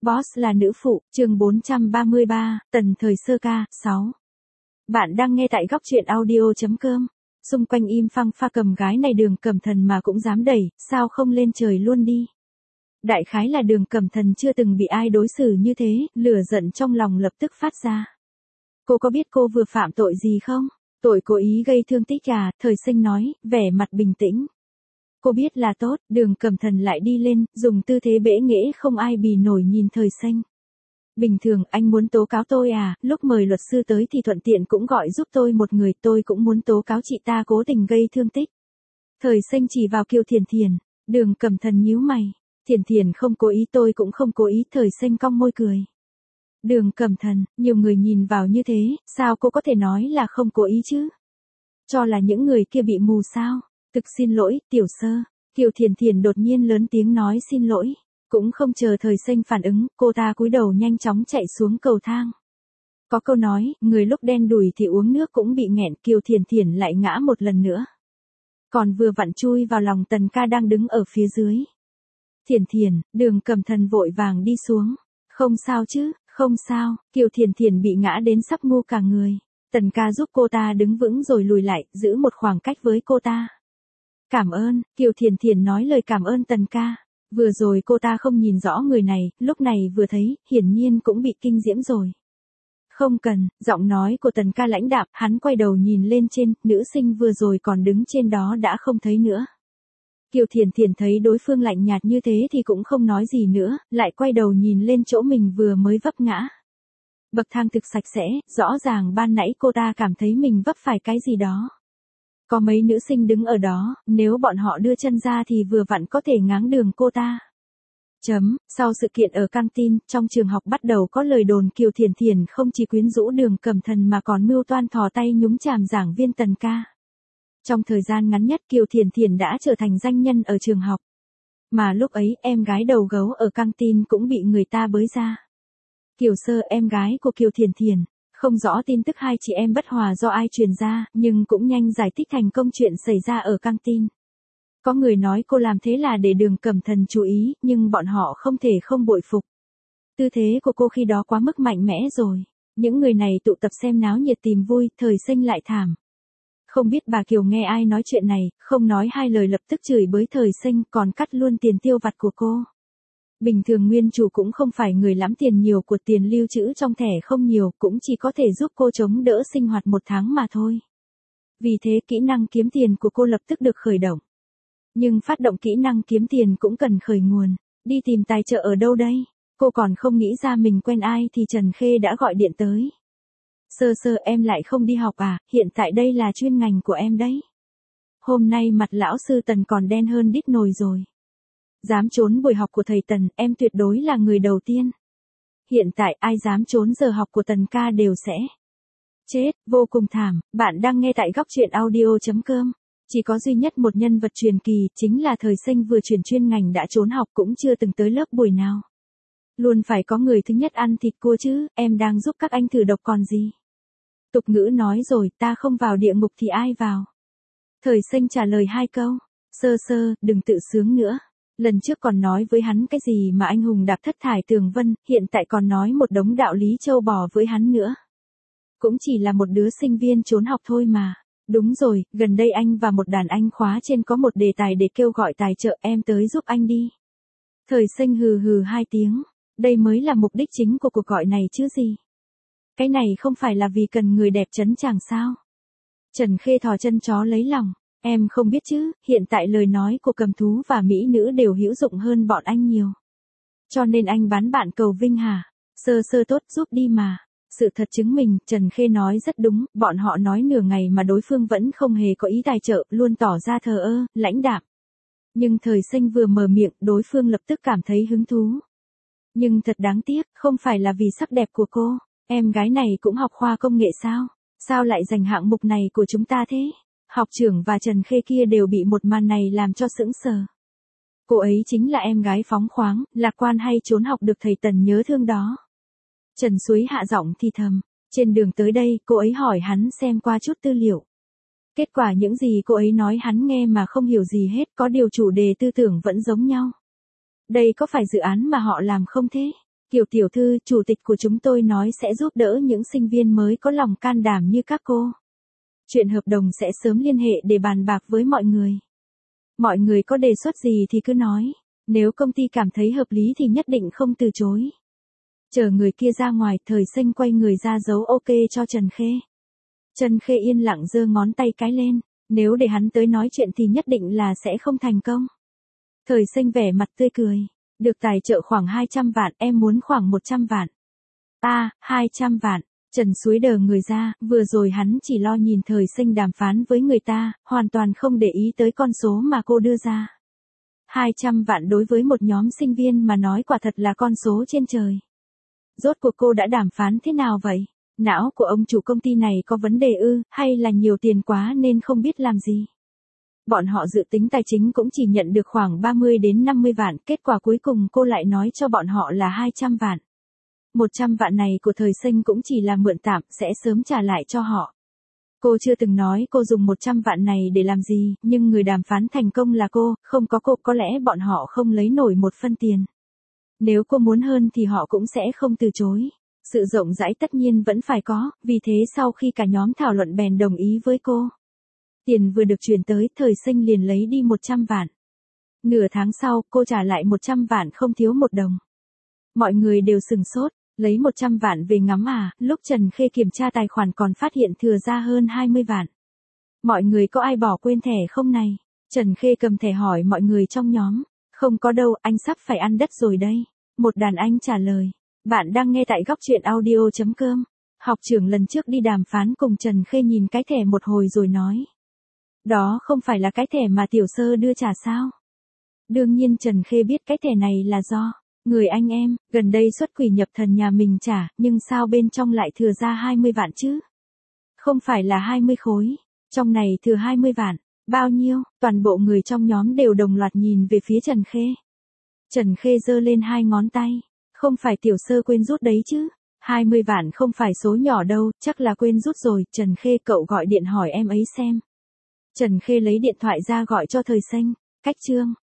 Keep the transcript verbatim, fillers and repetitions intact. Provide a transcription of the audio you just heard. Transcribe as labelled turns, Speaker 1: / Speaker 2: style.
Speaker 1: Boss là nữ phụ, chương bốn trăm ba mươi ba, tần thời sơ ca, sáu. Bạn đang nghe tại góc truyện audio.com. Xung quanh im phăng pha cầm gái này Đường Cẩm Thần mà cũng dám đẩy, sao không lên trời luôn đi. Đại khái là Đường Cẩm Thần chưa từng bị ai đối xử như thế, lửa giận trong lòng lập tức phát ra. Cô có biết cô vừa phạm tội gì không? Tội cố ý gây thương tích à? Thời Sinh nói, vẻ mặt bình tĩnh. Cô biết là tốt, Đường Cẩm Thần lại đi lên, dùng tư thế bẽ nghễ không ai bì nổi nhìn Thời Sinh. Bình thường anh muốn tố cáo tôi à, lúc mời luật sư tới thì thuận tiện cũng gọi giúp tôi một người, tôi cũng muốn tố cáo chị ta cố tình gây thương tích. Thời Sinh chỉ vào Kiều Thiền Thiền, Đường Cẩm Thần nhíu mày, Thiền Thiền không cố ý, tôi cũng không cố ý. Thời Sinh cong môi cười. Đường Cẩm Thần, nhiều người nhìn vào như thế, sao cô có thể nói là không cố ý chứ? Cho là những người kia bị mù sao? Thực xin lỗi, tiểu sơ. Kiều Thiền Thiền đột nhiên lớn tiếng nói xin lỗi. Cũng không chờ Thời Sinh phản ứng, cô ta cúi đầu nhanh chóng chạy xuống cầu thang. Có câu nói, người lúc đen đủi thì uống nước cũng bị nghẹn. Kiều Thiền Thiền lại ngã một lần nữa. Còn vừa vặn chui vào lòng Tần ca đang đứng ở phía dưới. Thiền Thiền, Đường Cẩm Thần vội vàng đi xuống. Không sao chứ, không sao. Kiều Thiền Thiền bị ngã đến sắp ngu cả người. Tần ca giúp cô ta đứng vững rồi lùi lại, giữ một khoảng cách với cô ta. Cảm ơn, Kiều Thiền Thiền nói lời cảm ơn Tần ca. Vừa rồi cô ta không nhìn rõ người này, lúc này vừa thấy, hiển nhiên cũng bị kinh diễm rồi. Không cần, giọng nói của Tần ca lãnh đạm, hắn quay đầu nhìn lên trên, nữ sinh vừa rồi còn đứng trên đó đã không thấy nữa. Kiều Thiền Thiền thấy đối phương lạnh nhạt như thế thì cũng không nói gì nữa, lại quay đầu nhìn lên chỗ mình vừa mới vấp ngã. Bậc thang thực sạch sẽ, rõ ràng ban nãy cô ta cảm thấy mình vấp phải cái gì đó. Có mấy nữ sinh đứng ở đó, nếu bọn họ đưa chân ra thì vừa vặn có thể ngáng đường cô ta. Chấm, sau sự kiện ở căng tin, trong trường học bắt đầu có lời đồn Kiều Thiền Thiền không chỉ quyến rũ Đường Cẩm Thần mà còn mưu toan thò tay nhúng chàm giảng viên Tần ca. Trong thời gian ngắn nhất Kiều Thiền Thiền đã trở thành danh nhân ở trường học. Mà lúc ấy em gái đầu gấu ở căng tin cũng bị người ta bới ra. Kiều sơ, em gái của Kiều Thiền Thiền. Không rõ tin tức hai chị em bất hòa do ai truyền ra, nhưng cũng nhanh giải thích thành công chuyện xảy ra ở căng tin. Có người nói cô làm thế là để Đường Cẩm Thần chú ý, nhưng bọn họ không thể không bội phục. Tư thế của cô khi đó quá mức mạnh mẽ rồi. Những người này tụ tập xem náo nhiệt tìm vui, Thời Sinh lại thảm. Không biết bà Kiều nghe ai nói chuyện này, không nói hai lời lập tức chửi bới Thời Sinh, còn cắt luôn tiền tiêu vặt của cô. Bình thường nguyên chủ cũng không phải người lắm tiền nhiều, của tiền lưu trữ trong thẻ không nhiều, cũng chỉ có thể giúp cô chống đỡ sinh hoạt một tháng mà thôi. Vì thế kỹ năng kiếm tiền của cô lập tức được khởi động. Nhưng phát động kỹ năng kiếm tiền cũng cần khởi nguồn. Đi tìm tài trợ ở đâu đây? Cô còn không nghĩ ra mình quen ai thì Trần Khê đã gọi điện tới. Sơ sơ, em lại không đi học à, hiện tại đây là chuyên ngành của em đấy. Hôm nay mặt lão sư Tần còn đen hơn đít nồi rồi. Dám trốn buổi học của thầy Tần, em tuyệt đối là người đầu tiên. Hiện tại ai dám trốn giờ học của Tần ca đều sẽ chết, vô cùng thảm. Bạn đang nghe tại góc truyện audio.com. Chỉ có duy nhất một nhân vật truyền kỳ, chính là Thời Sinh vừa chuyển chuyên ngành đã trốn học cũng chưa từng tới lớp buổi nào. Luôn phải có người thứ nhất ăn thịt cua chứ, em đang giúp các anh thử độc còn gì. Tục ngữ nói rồi, ta không vào địa ngục thì ai vào. Thời Sinh trả lời hai câu. Sơ sơ, đừng tự sướng nữa. Lần trước còn nói với hắn cái gì mà anh hùng đạp thất thải tường vân, hiện tại còn nói một đống đạo lý châu bò với hắn nữa. Cũng chỉ là một đứa sinh viên trốn học thôi mà. Đúng rồi, gần đây anh và một đàn anh khóa trên có một đề tài để kêu gọi tài trợ, em tới giúp anh đi. Thời Sinh hừ hừ hai tiếng. Đây mới là mục đích chính của cuộc gọi này chứ gì. Cái này không phải là vì cần người đẹp trấn chàng sao? Trần Khê thò chân chó lấy lòng. Em không biết chứ, hiện tại lời nói của cầm thú và mỹ nữ đều hữu dụng hơn bọn anh nhiều. Cho nên anh bán bạn cầu vinh hả? Sơ sơ tốt giúp đi mà. Sự thật chứng minh, Trần Khê nói rất đúng, bọn họ nói nửa ngày mà đối phương vẫn không hề có ý tài trợ, luôn tỏ ra thờ ơ, lãnh đạm. Nhưng Thời Sinh vừa mở miệng, đối phương lập tức cảm thấy hứng thú. Nhưng thật đáng tiếc, không phải là vì sắc đẹp của cô, em gái này cũng học khoa công nghệ sao? Sao lại giành hạng mục này của chúng ta thế? Học trưởng và Trần Khê kia đều bị một màn này làm cho sững sờ. Cô ấy chính là em gái phóng khoáng, lạc quan hay trốn học được thầy Tần nhớ thương đó. Trần Suối hạ giọng thì thầm. Trên đường tới đây, cô ấy hỏi hắn xem qua chút tư liệu. Kết quả những gì cô ấy nói hắn nghe mà không hiểu gì hết, có điều chủ đề tư tưởng vẫn giống nhau. Đây có phải dự án mà họ làm không thế? Kiều tiểu thư, chủ tịch của chúng tôi nói sẽ giúp đỡ những sinh viên mới có lòng can đảm như các cô. Chuyện hợp đồng sẽ sớm liên hệ để bàn bạc với mọi người. Mọi người có đề xuất gì thì cứ nói, nếu công ty cảm thấy hợp lý thì nhất định không từ chối. Chờ người kia ra ngoài, Thời Sinh quay người ra dấu ok cho Trần Khê. Trần Khê yên lặng giơ ngón tay cái lên, nếu để hắn tới nói chuyện thì nhất định là sẽ không thành công. Thời Sinh vẻ mặt tươi cười, được tài trợ khoảng hai trăm vạn, em muốn khoảng một trăm vạn. À, hai trăm vạn, Trần Suối đờ người ra, vừa rồi hắn chỉ lo nhìn Thời Sinh đàm phán với người ta, hoàn toàn không để ý tới con số mà cô đưa ra. hai trăm vạn đối với một nhóm sinh viên mà nói quả thật là con số trên trời. Rốt cuộc cô đã đàm phán thế nào vậy? Não của ông chủ công ty này có vấn đề ư, hay là nhiều tiền quá nên không biết làm gì? Bọn họ dự tính tài chính cũng chỉ nhận được khoảng ba mươi đến năm mươi vạn, kết quả cuối cùng cô lại nói cho bọn họ là hai trăm vạn. một trăm vạn này của Thời Sinh cũng chỉ là mượn tạm, sẽ sớm trả lại cho họ. Cô chưa từng nói cô dùng một trăm vạn này để làm gì, nhưng người đàm phán thành công là cô, không có cô có lẽ bọn họ không lấy nổi một phân tiền. Nếu cô muốn hơn thì họ cũng sẽ không từ chối. Sự rộng rãi tất nhiên vẫn phải có, vì thế sau khi cả nhóm thảo luận bèn đồng ý với cô. Tiền vừa được chuyển tới, Thời Sinh liền lấy đi một trăm vạn. Nửa tháng sau, cô trả lại một trăm vạn không thiếu một đồng. Mọi người đều sừng sốt, lấy một trăm vạn về ngắm à, lúc Trần Khê kiểm tra tài khoản còn phát hiện thừa ra hơn hai mươi vạn. Mọi người có ai bỏ quên thẻ không này? Trần Khê cầm thẻ hỏi mọi người trong nhóm. Không có đâu, anh sắp phải ăn đất rồi đây. Một đàn anh trả lời. Bạn đang nghe tại góc truyện audio chấm com. Học trưởng lần trước đi đàm phán cùng Trần Khê nhìn cái thẻ một hồi rồi nói. Đó không phải là cái thẻ mà tiểu sơ đưa trả sao? Đương nhiên Trần Khê biết cái thẻ này là do người anh em, gần đây xuất quỷ nhập thần nhà mình trả, nhưng sao bên trong lại thừa ra hai mươi vạn chứ? Không phải là hai mươi khối, trong này thừa hai mươi vạn, bao nhiêu? Toàn bộ người trong nhóm đều đồng loạt nhìn về phía Trần Khê. Trần Khê giơ lên hai ngón tay, không phải tiểu sơ quên rút đấy chứ? hai mươi vạn không phải số nhỏ đâu, chắc là quên rút rồi, Trần Khê cậu gọi điện hỏi em ấy xem. Trần Khê lấy điện thoại ra gọi cho Thời Sinh, cách chương.